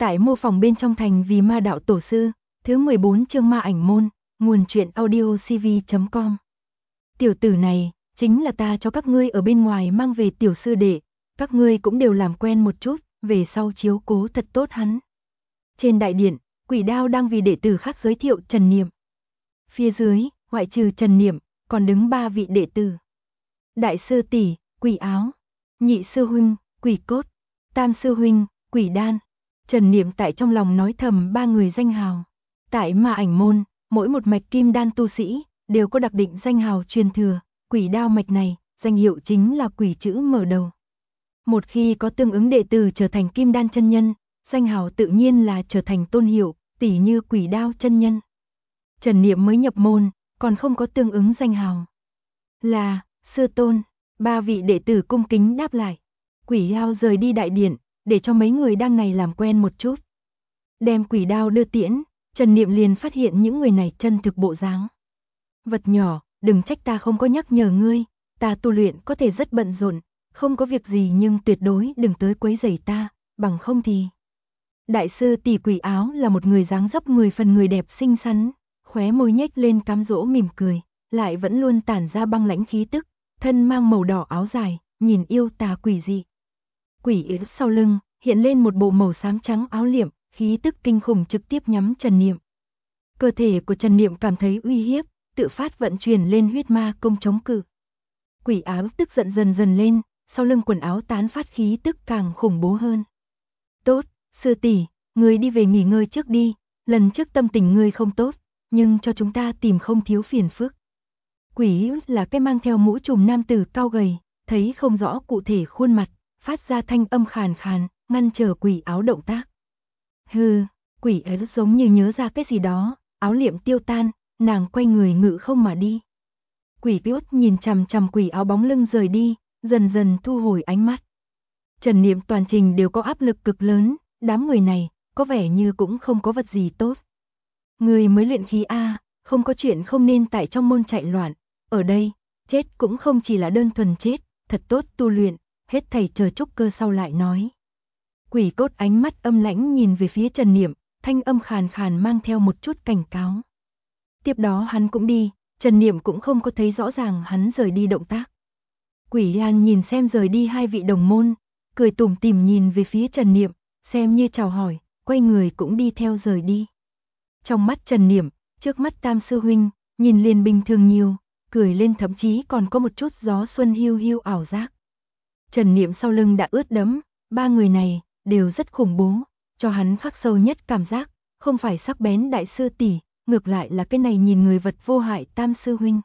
Tại mô phỏng bên trong thành vì ma đạo tổ sư, thứ 14 chương ma ảnh môn, nguồn truyện audio cv.com. Tiểu tử này, chính là ta cho các ngươi ở bên ngoài mang về tiểu sư đệ, các ngươi cũng đều làm quen một chút, về sau chiếu cố thật tốt hắn. Trên đại điện, Quỷ Đao đang vì đệ tử khác giới thiệu Trần Niệm. Phía dưới, ngoại trừ Trần Niệm, còn đứng 3 vị đệ tử. Đại sư tỷ, Quỷ Áo, nhị sư huynh, Quỷ Cốt, tam sư huynh, Quỷ Đan. Trần Niệm tại trong lòng nói thầm 3 người danh hào. Tại ma ảnh môn, mỗi một mạch kim đan tu sĩ đều có đặc định danh hào truyền thừa. Quỷ Đao mạch này, danh hiệu chính là quỷ chữ mở đầu. Một khi có tương ứng đệ tử trở thành kim đan chân nhân, danh hào tự nhiên là trở thành tôn hiệu, tỉ như Quỷ Đao chân nhân. Trần Niệm mới nhập môn, còn không có tương ứng danh hào. Là, sư tôn, 3 vị đệ tử cung kính đáp lại. Quỷ Đao rời đi đại điện, để cho mấy người đang này làm quen một chút. Đem Quỷ Đao đưa tiễn, Trần Niệm liền phát hiện những người này chân thực bộ dáng. Vật nhỏ, đừng trách ta không có nhắc nhở ngươi, ta tu luyện có thể rất bận rộn, không có việc gì nhưng tuyệt đối đừng tới quấy rầy ta, bằng không thì. Đại sư tỷ Quỷ Áo là một người dáng dấp 10 phần người đẹp xinh xắn, khóe môi nhếch lên cám dỗ mỉm cười, lại vẫn luôn tản ra băng lãnh khí tức, thân mang màu đỏ áo dài, nhìn yêu tà quỷ dị. Quỷ Yếu sau lưng, hiện lên một bộ màu xám trắng áo liệm, khí tức kinh khủng trực tiếp nhắm Trần Niệm. Cơ thể của Trần Niệm cảm thấy uy hiếp, tự phát vận chuyển lên huyết ma công chống cự. Quỷ Áo tức giận dần dần lên, sau lưng quần áo tán phát khí tức càng khủng bố hơn. Tốt, sư tỷ, ngươi đi về nghỉ ngơi trước đi, lần trước tâm tình ngươi không tốt, nhưng cho chúng ta tìm không thiếu phiền phức. Quỷ Yếu là cái mang theo mũ trùm nam tử cao gầy, thấy không rõ cụ thể khuôn mặt, phát ra thanh âm khàn khàn, ngăn trở Quỷ Áo động tác. Hừ, Quỷ Áo giống như nhớ ra cái gì đó, áo liệm tiêu tan, nàng quay người ngự không mà đi. Quỷ Yếu nhìn chằm chằm Quỷ Áo bóng lưng rời đi, dần dần thu hồi ánh mắt. Trần Niệm toàn trình đều có áp lực cực lớn, đám người này, có vẻ như cũng không có vật gì tốt. Người mới luyện khí A, không có chuyện không nên tại trong môn chạy loạn, ở đây, chết cũng không chỉ là đơn thuần chết, thật tốt tu luyện, hết thảy chờ trúc cơ sau lại nói. Quỷ Cốt ánh mắt âm lãnh nhìn về phía Trần Niệm, thanh âm khàn khàn mang theo một chút cảnh cáo. Tiếp đó hắn cũng đi, Trần Niệm cũng không có thấy rõ ràng hắn rời đi động tác. Quỷ Đan nhìn xem rời đi 2 vị đồng môn, cười tủm tỉm nhìn về phía Trần Niệm, xem như chào hỏi, quay người cũng đi theo rời đi. Trong mắt Trần Niệm, trước mắt tam sư huynh, nhìn liền bình thường nhiều, cười lên thậm chí còn có một chút gió xuân hiu hiu ảo giác. Trần Niệm sau lưng đã ướt đẫm, 3 người này đều rất khủng bố, cho hắn khắc sâu nhất cảm giác, không phải sắc bén đại sư tỷ, ngược lại là cái này nhìn người vật vô hại tam sư huynh.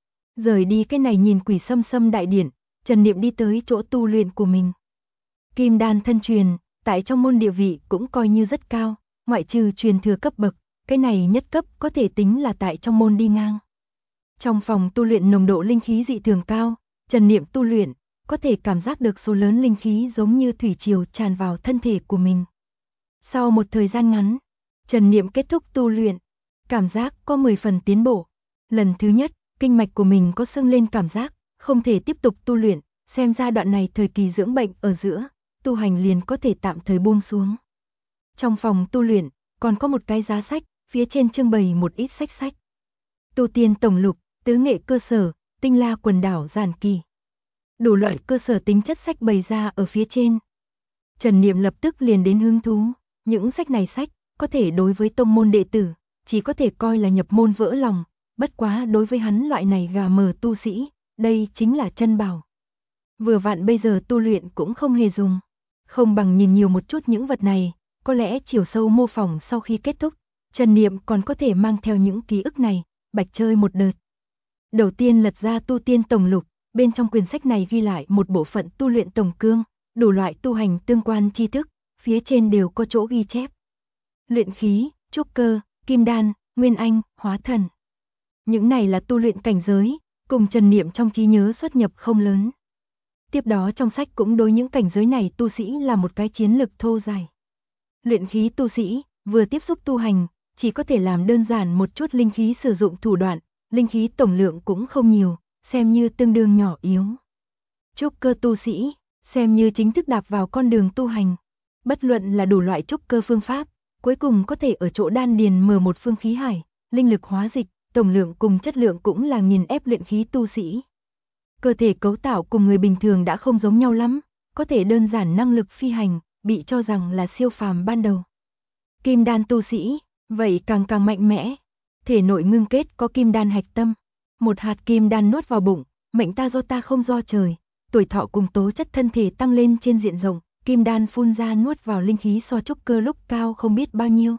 Rời đi cái này nhìn quỷ xâm xâm đại điển, Trần Niệm đi tới chỗ tu luyện của mình. Kim đan thân truyền, tại trong môn địa vị cũng coi như rất cao, ngoại trừ truyền thừa cấp bậc, cái này nhất cấp có thể tính là tại trong môn đi ngang. Trong phòng tu luyện nồng độ linh khí dị thường cao, Trần Niệm tu luyện, có thể cảm giác được số lớn linh khí giống như thủy triều tràn vào thân thể của mình. Sau một thời gian ngắn, Trần Niệm kết thúc tu luyện, cảm giác có 10 phần tiến bộ. Lần thứ nhất, kinh mạch của mình có sưng lên cảm giác, không thể tiếp tục tu luyện, xem ra đoạn này thời kỳ dưỡng bệnh ở giữa, tu hành liền có thể tạm thời buông xuống. Trong phòng tu luyện, còn có một cái giá sách, phía trên trưng bày một ít sách. Tu tiên tổng lục, tứ nghệ cơ sở, tinh la quần đảo giản kỳ. Đủ loại cơ sở tính chất sách bày ra ở phía trên. Trần Niệm lập tức liền đến hứng thú, những sách này có thể đối với tông môn đệ tử, chỉ có thể coi là nhập môn vỡ lòng, bất quá đối với hắn loại này gà mờ tu sĩ, đây chính là chân bảo. Vừa vặn bây giờ tu luyện cũng không hề dùng, không bằng nhìn nhiều một chút những vật này, có lẽ chiều sâu mô phỏng sau khi kết thúc, Trần Niệm còn có thể mang theo những ký ức này, bạch chơi một đợt. Đầu tiên lật ra tu tiên tổng lục, bên trong quyển sách này ghi lại một bộ phận tu luyện tổng cương, đủ loại tu hành tương quan tri thức, phía trên đều có chỗ ghi chép. Luyện khí, trúc cơ, kim đan, nguyên anh, hóa thần. Những này là tu luyện cảnh giới, cùng Trần Niệm trong trí nhớ xuất nhập không lớn. Tiếp đó trong sách cũng đối những cảnh giới này tu sĩ là một cái chiến lược thô dài. Luyện khí tu sĩ, vừa tiếp xúc tu hành, chỉ có thể làm đơn giản một chút linh khí sử dụng thủ đoạn, linh khí tổng lượng cũng không nhiều, xem như tương đương nhỏ yếu. Trúc cơ tu sĩ, xem như chính thức đạp vào con đường tu hành. Bất luận là đủ loại trúc cơ phương pháp, cuối cùng có thể ở chỗ đan điền mở một phương khí hải, linh lực hóa dịch, tổng lượng cùng chất lượng cũng là nghiền ép luyện khí tu sĩ. Cơ thể cấu tạo cùng người bình thường đã không giống nhau lắm, có thể đơn giản năng lực phi hành, bị cho rằng là siêu phàm ban đầu. Kim đan tu sĩ, vậy càng càng mạnh mẽ. Thể nội ngưng kết có kim đan hạch tâm. Một hạt kim đan nuốt vào bụng, mệnh ta do ta không do trời. Tuổi thọ cùng tố chất thân thể tăng lên trên diện rộng, kim đan phun ra nuốt vào linh khí so trúc cơ lúc cao không biết bao nhiêu.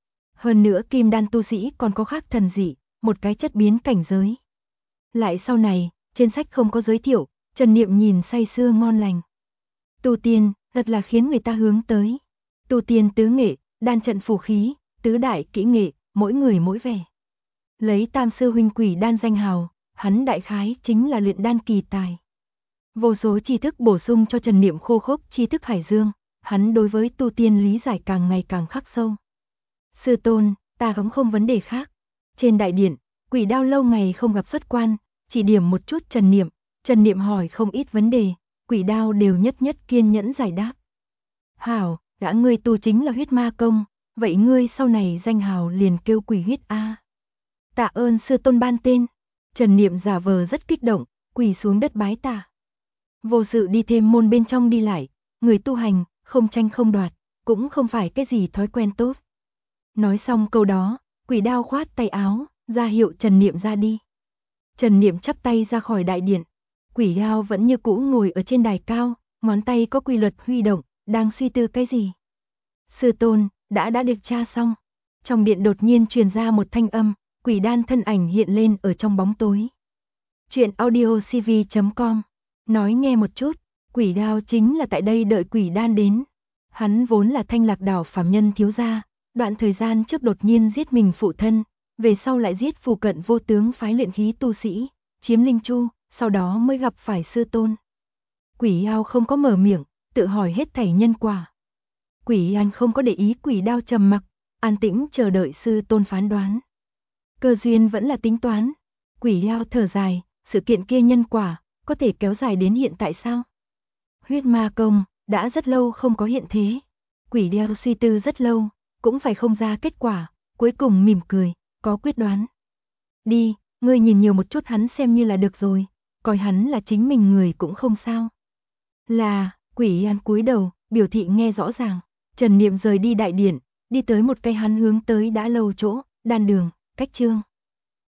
Hơn nữa kim đan tu sĩ còn có khác thần dị, một cái chất biến cảnh giới. Lại sau này, trên sách không có giới thiệu, Trần Niệm nhìn say sưa ngon lành. Tu tiên, thật là khiến người ta hướng tới. Tu tiên tứ nghệ, đan trận phù khí, tứ đại kỹ nghệ, mỗi người mỗi vẻ. Lấy Tam sư huynh Quỷ Đan danh hào, hắn đại khái chính là luyện đan kỳ tài. Vô số tri thức bổ sung cho Trần Niệm khô khốc tri thức hải dương, hắn đối với tu tiên lý giải càng ngày càng khắc sâu. Sư tôn, ta cũng không vấn đề khác. Trên đại điện, Quỷ Đao lâu ngày không gặp xuất quan, chỉ điểm một chút Trần Niệm hỏi không ít vấn đề, Quỷ Đao đều nhất nhất kiên nhẫn giải đáp. Hảo, đã ngươi tu chính là huyết ma công, vậy ngươi sau này danh hào liền kêu Quỷ huyết a. Tạ ơn sư tôn ban tên. Trần Niệm giả vờ rất kích động, quỳ xuống đất bái tạ. Vô sự đi thêm môn bên trong đi lại, người tu hành, không tranh không đoạt, cũng không phải cái gì thói quen tốt. Nói xong câu đó, Quỷ Đao khoát tay áo, ra hiệu Trần Niệm ra đi. Trần Niệm chắp tay ra khỏi đại điện, Quỷ Đao vẫn như cũ ngồi ở trên đài cao, ngón tay có quy luật huy động, đang suy tư cái gì. Sư tôn, đã được tra xong. Trong điện đột nhiên truyền ra một thanh âm, Quỷ Đan thân ảnh hiện lên ở trong bóng tối. Chuyện audiocv.com. Nói nghe một chút, Quỷ Đao chính là tại đây đợi Quỷ Đan đến. Hắn vốn là Thanh Lạc đảo phàm nhân thiếu gia, đoạn thời gian trước đột nhiên giết mình phụ thân, về sau lại giết phù cận vô tướng phái luyện khí tu sĩ, chiếm linh chu, sau đó mới gặp phải sư tôn. Quỷ Đao không có mở miệng, tự hỏi hết thảy nhân quả. Quỷ An không có để ý Quỷ Đao trầm mặc, an tĩnh chờ đợi sư tôn phán đoán. Cơ duyên vẫn là tính toán. Quỷ Đao thở dài, sự kiện kia nhân quả, có thể kéo dài đến hiện tại sao? Huyết ma công, đã rất lâu không có hiện thế. Quỷ Đao suy tư rất lâu, cũng phải không ra kết quả, cuối cùng mỉm cười, có quyết đoán. Đi, ngươi nhìn nhiều một chút hắn xem như là được rồi, coi hắn là chính mình người cũng không sao. Là, Quỷ An cúi đầu, biểu thị nghe rõ ràng. Trần Niệm rời đi đại điện, đi tới một cây hắn hướng tới đã lâu chỗ, đan đường, cách chương.